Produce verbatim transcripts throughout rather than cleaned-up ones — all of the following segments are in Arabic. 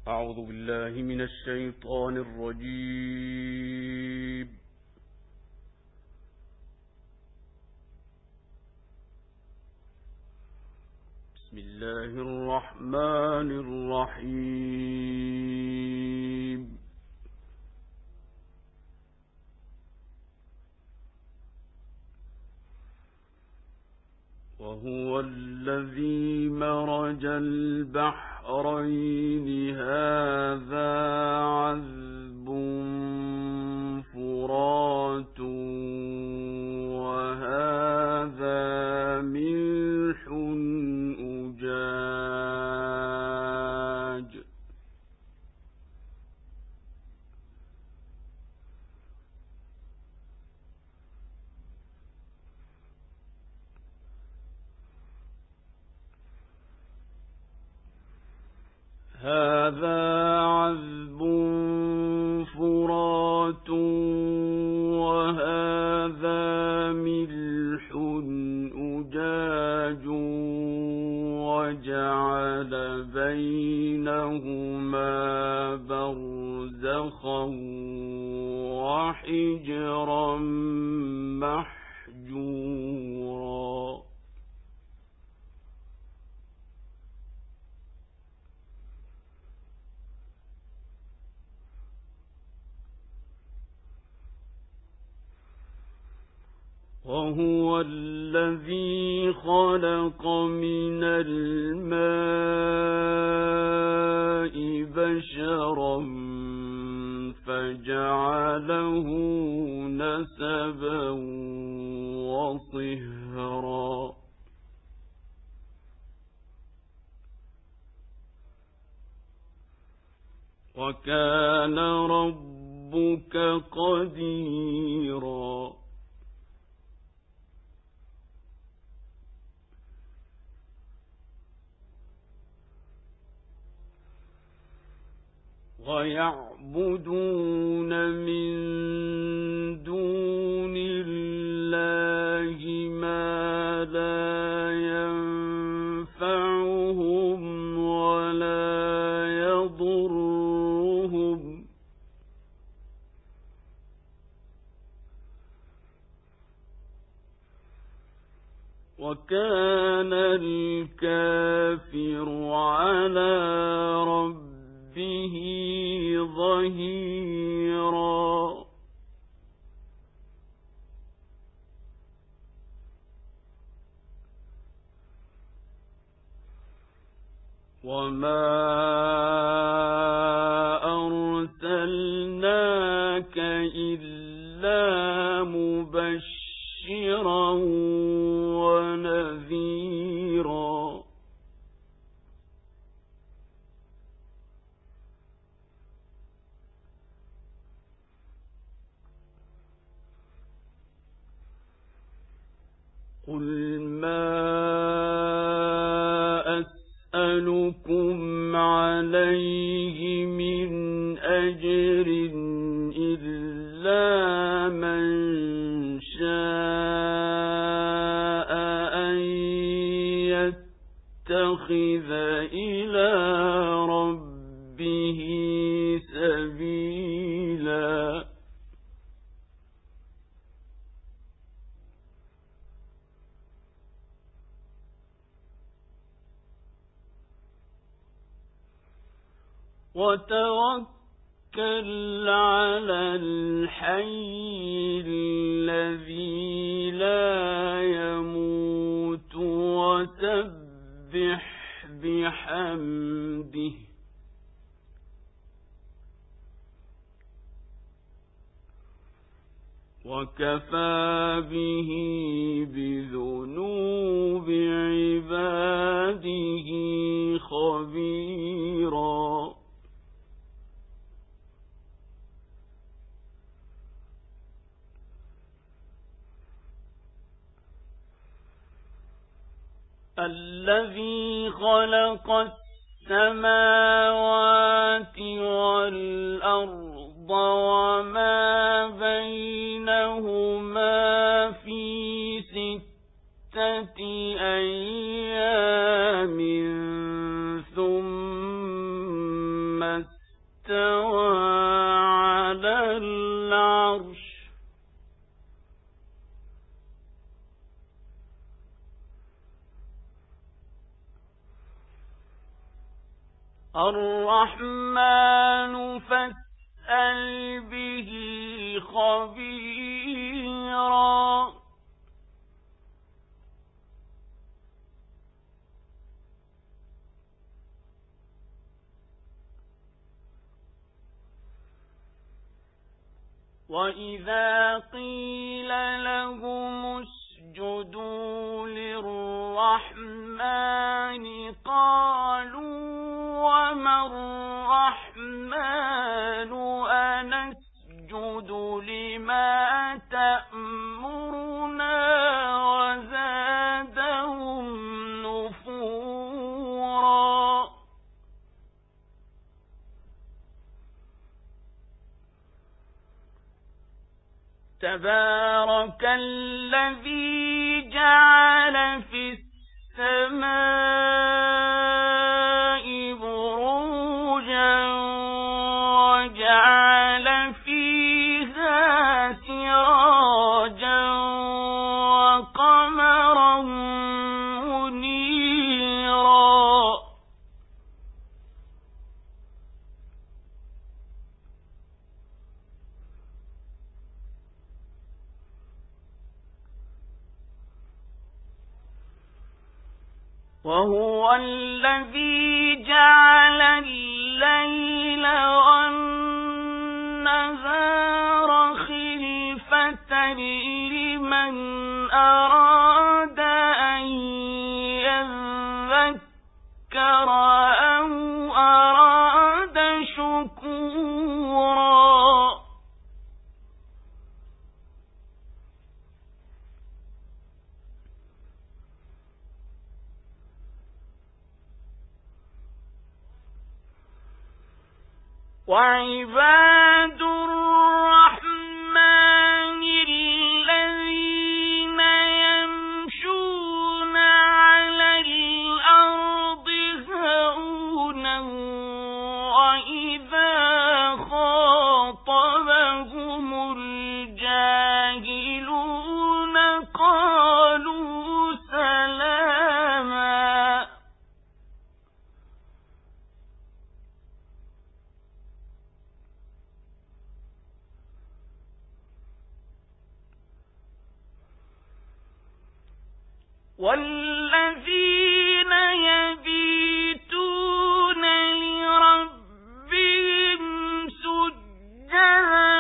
أعوذ بالله من الشيطان الرجيم. بسم الله الرحمن الرحيم. وهو الذي مرج البحرين هذا عذب فرات وهذا ملح أجاج هذا عذب فرات وهذا ملح أجاج وجعل بينهما برزخا وحجرا محجورا. وهو الذي خلق من الماء بشرا فجعله نسبا وصهرا. وكان ربك قديرا. ويعبدون من دون الله ما لا ينفعهم ولا يضرهم وكان الكافر على ربه به ظهيرا. وما أرسلناك إلا مبشرا ونذيرا. قل ما أسألكم عليه من أجر إلا من شاء أن يتخذ إلى ربه سبيلا. وتوكل على الحي الذي لا يموت وسبح بحمده وكفى به بذنوب عباده خبيرا. الذي خلق السماوات والأرض وما بينهما في ستة أيام ثم استوى على العرش الرحمن فاسأل به خبيرا وإذا قيل لهم اسجدوا للرحمن قالوا وما الرحمن أنسجد لما تأمرنا وزادهم نفورا تبارك الذي جعل في السماء بروجا وجعل فيها سراجا وقمرا منيرا وهو الذي جعل الليل والنهار خلفة لمن أراد أن يذكر أو أراد شكورا وعباد الرحمن الذين يمشون على الأرض هونا وإذا خاطبهم الجاهلون قالوا سلاما والذين يبيتون لربهم سجدا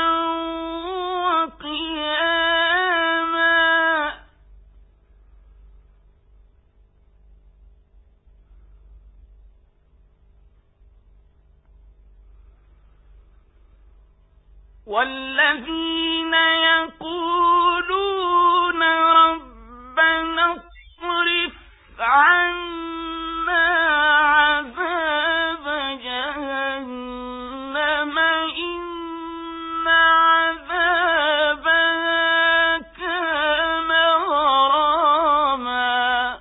وقياما والذين يقولون ربنا اصرف عنا عذاب جهنم إن عذابها كان غراما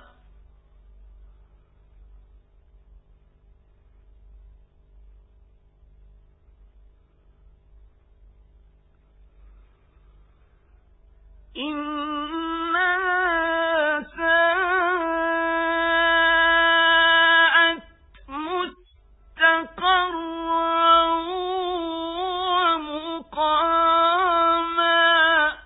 إنها ساءت مستقرا ومقاما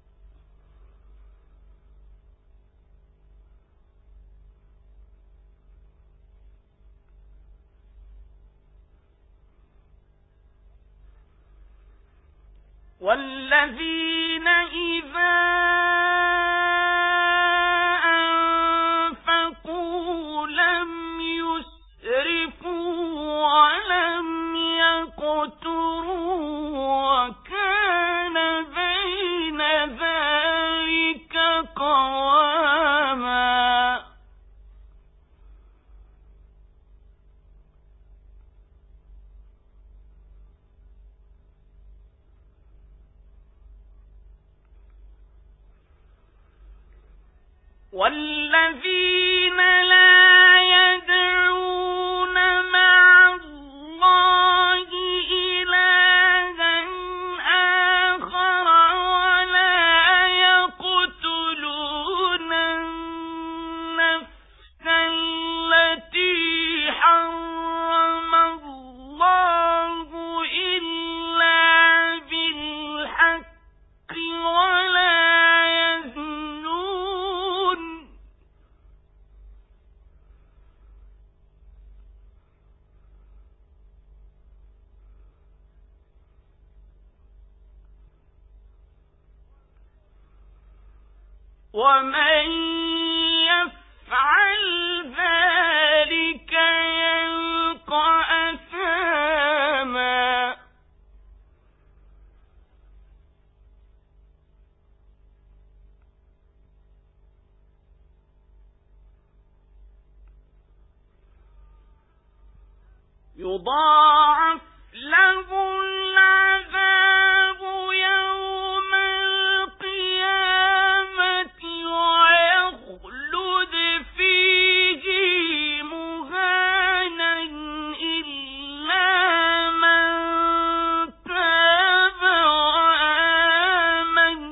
والذين إذا أنفقوا لم يسرفوا ولم يقتروا وكان بين ذلك قواما والذين لا يدعون مع الله ومن يفعل ذلك يلقى أثاما يضاعف له العذاب يوم القيامة ويخلد فيه مهانا إلا من تاب وآمن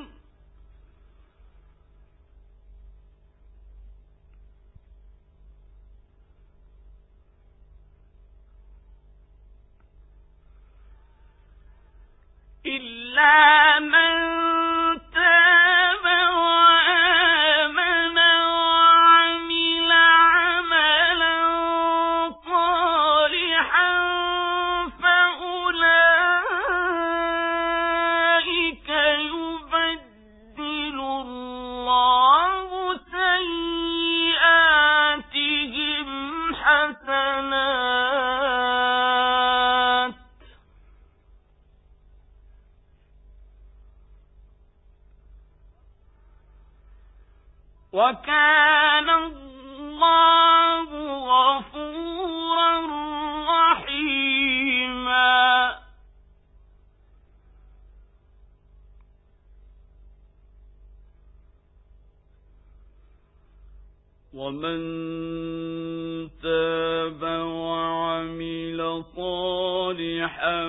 إلا من تاب وآمن وعمل عملا صالحا فأولئك يبدل الله سيئاتهم حسنات وكان الله غفورا رحيما. ومن تاب وعمل صالحا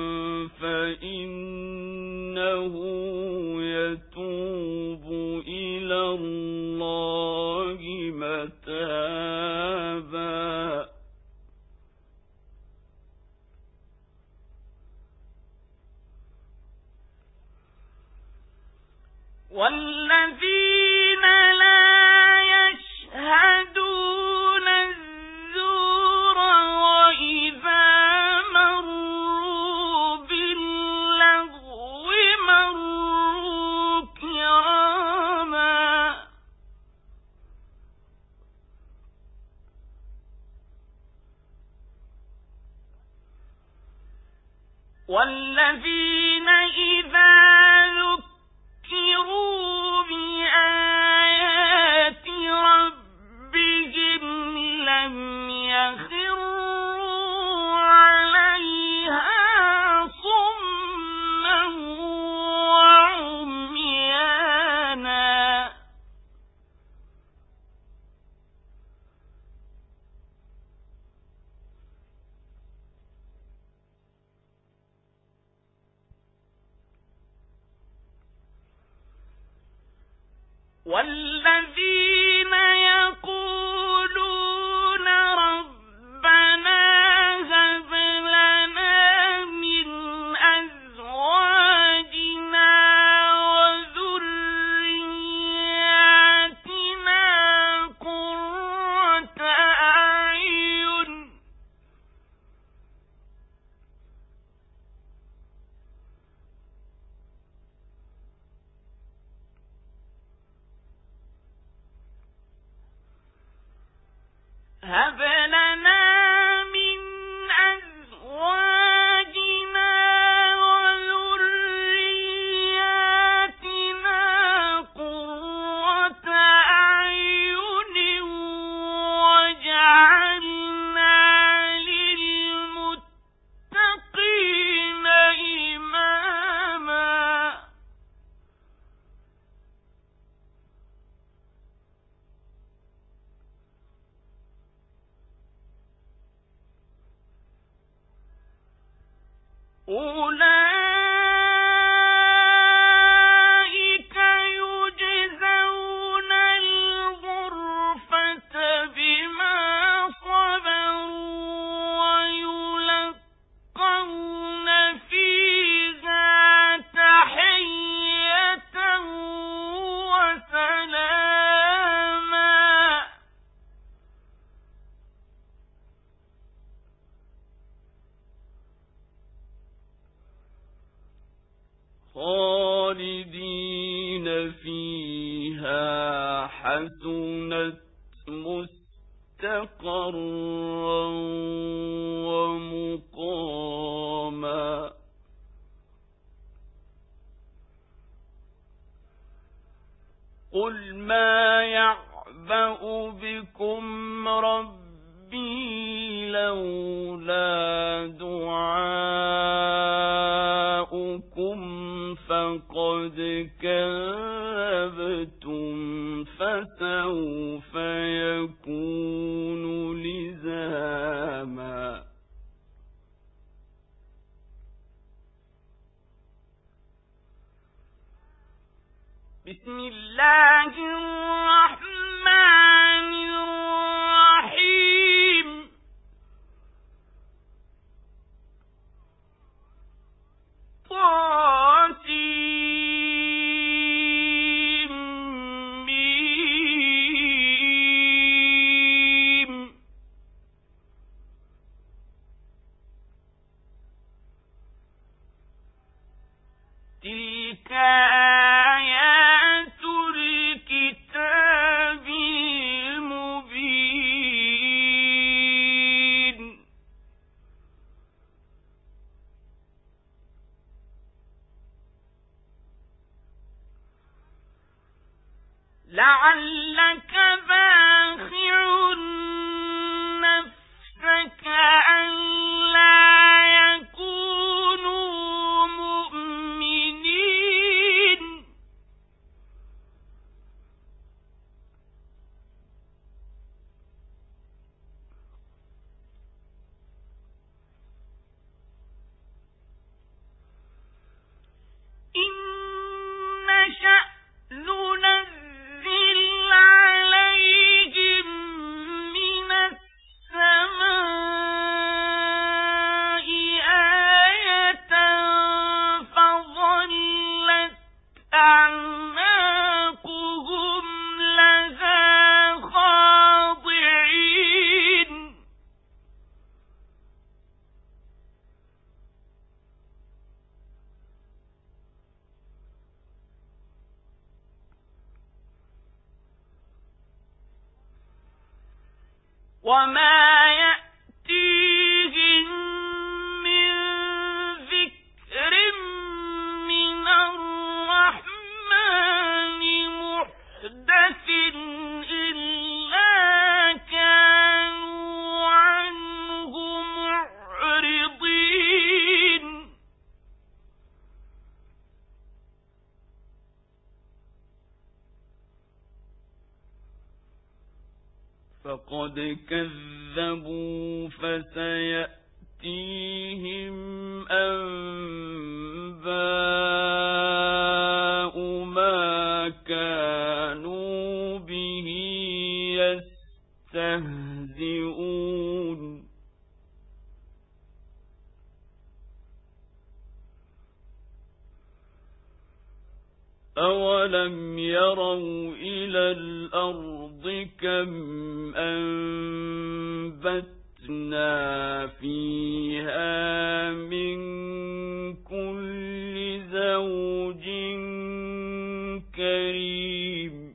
فإنه يتوب إلى الله متابا. والذين لا يشهدون الزور وإذا مروا باللغو مروا كراما. والذين إذا ذكروا بآيات ربهم لم يخروا عليها صما وعميانا. والذين يقولون ربنا هب لنا من أزواجنا وذرياتنا قرة أعين هب لنا من أزواجنا وذرياتنا قرة أعين واجعلنا للمتقين إماما. أولئك يجزون الغرفة بما صبروا ويلقون فيها تحية وسلاما. خالدين فيها حسنت مستقرا ومقاما. قل ما يعبأ بكم ربي لولا دعاؤكم فقد كذبتم فسوف يكون لزاما. بسم الله الرحمن الرحيم. طاسيم. تلك آيات الكتاب المبين. لعلك باخع نفسك ألا يكونوا مؤمنين. إن نشأ ننزل عليهم من السماء آية فظلت أعناقهم لها خاضعين. وما يأتيهم من ذكر من الرحمن محدث إلا كانوا عنه معرضين. فقد كذبوا فسيأتيهم أنباء ما كانوا به يستهزئون. أولم يروا إلى الأرض كم أنبتنا فيها من كل زوج كريم.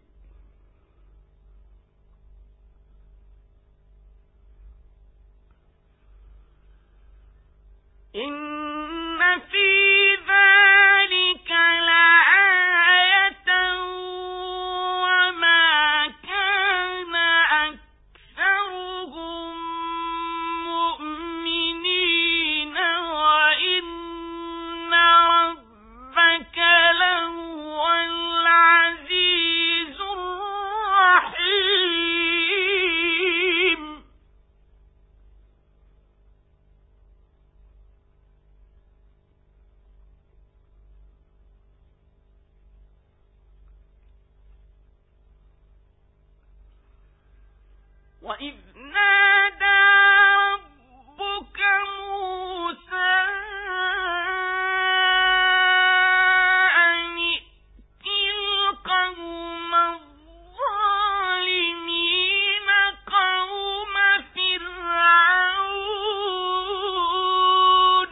إن في ذلك لآية وما كان أكثرهم مؤمنين وإن ربك لهو العزيز الرحيم. وإذ نادى ربك موسى أن ائت القوم الظالمين قوم فرعون.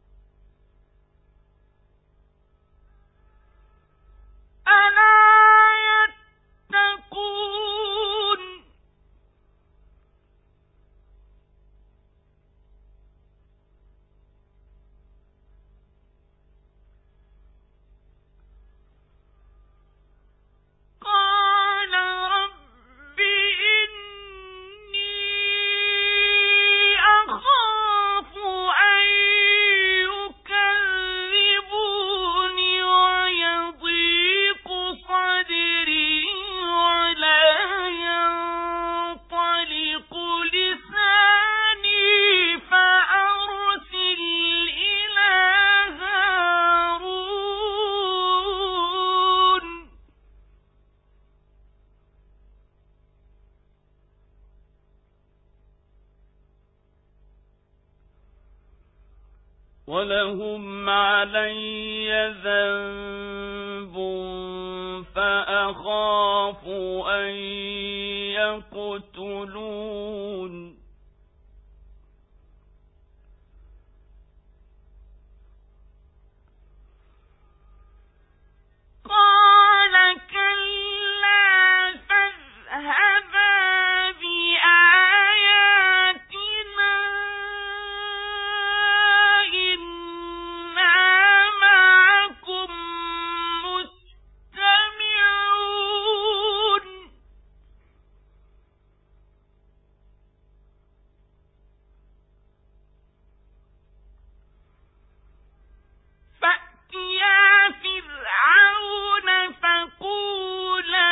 ألا ولهم علي ذنب فأخاف أن يقتلون قال كلا فاذهبا بآياتنا إنا معكم مستمعون فأتيا فرعون فقولا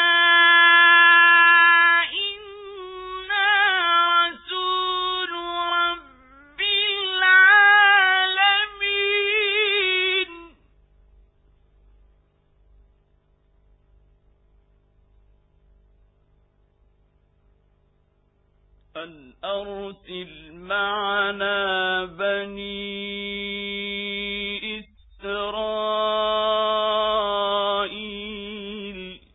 إنا رسول رب العالمين أن أرسل معنا بني إسرائيل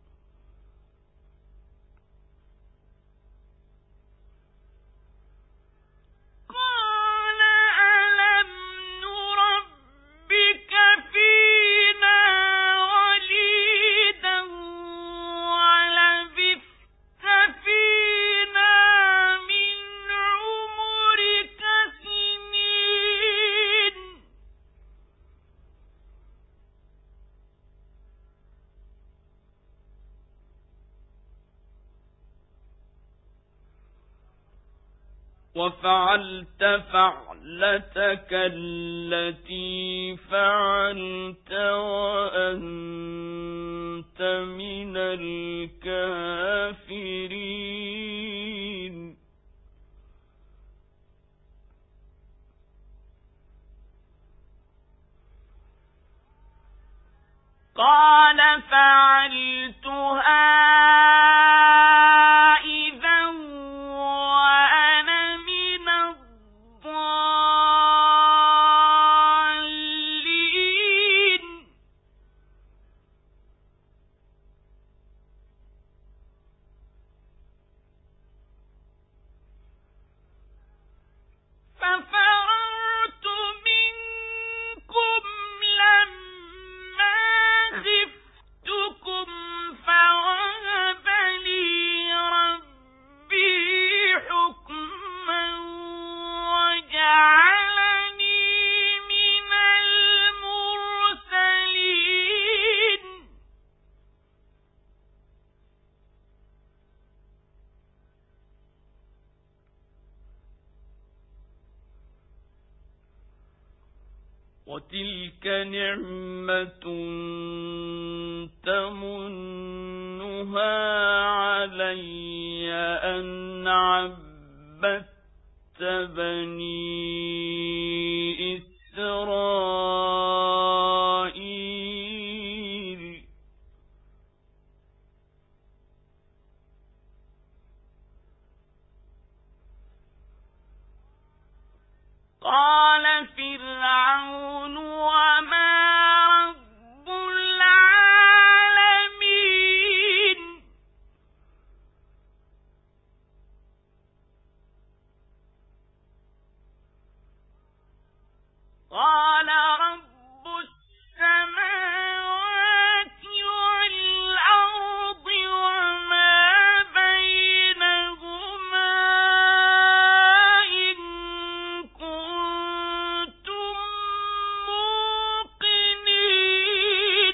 قال ألم نربك فينا وليدا ولبثت فينا من عمرك سنين وفعلت فعلتك التي فعلت وأنت من الكافرين قال فعلتها إذا وأنا من الضالين ففررت منكم لما خفتكم فوهب لي ربي حكما وجعلني من المرسلين وتلك نعمة تمنها علي أن عبدت بني إسرائيل قال فرعون وما رب العالمين قال رب السماوات والأرض وما بينهما إن كنتم موقنين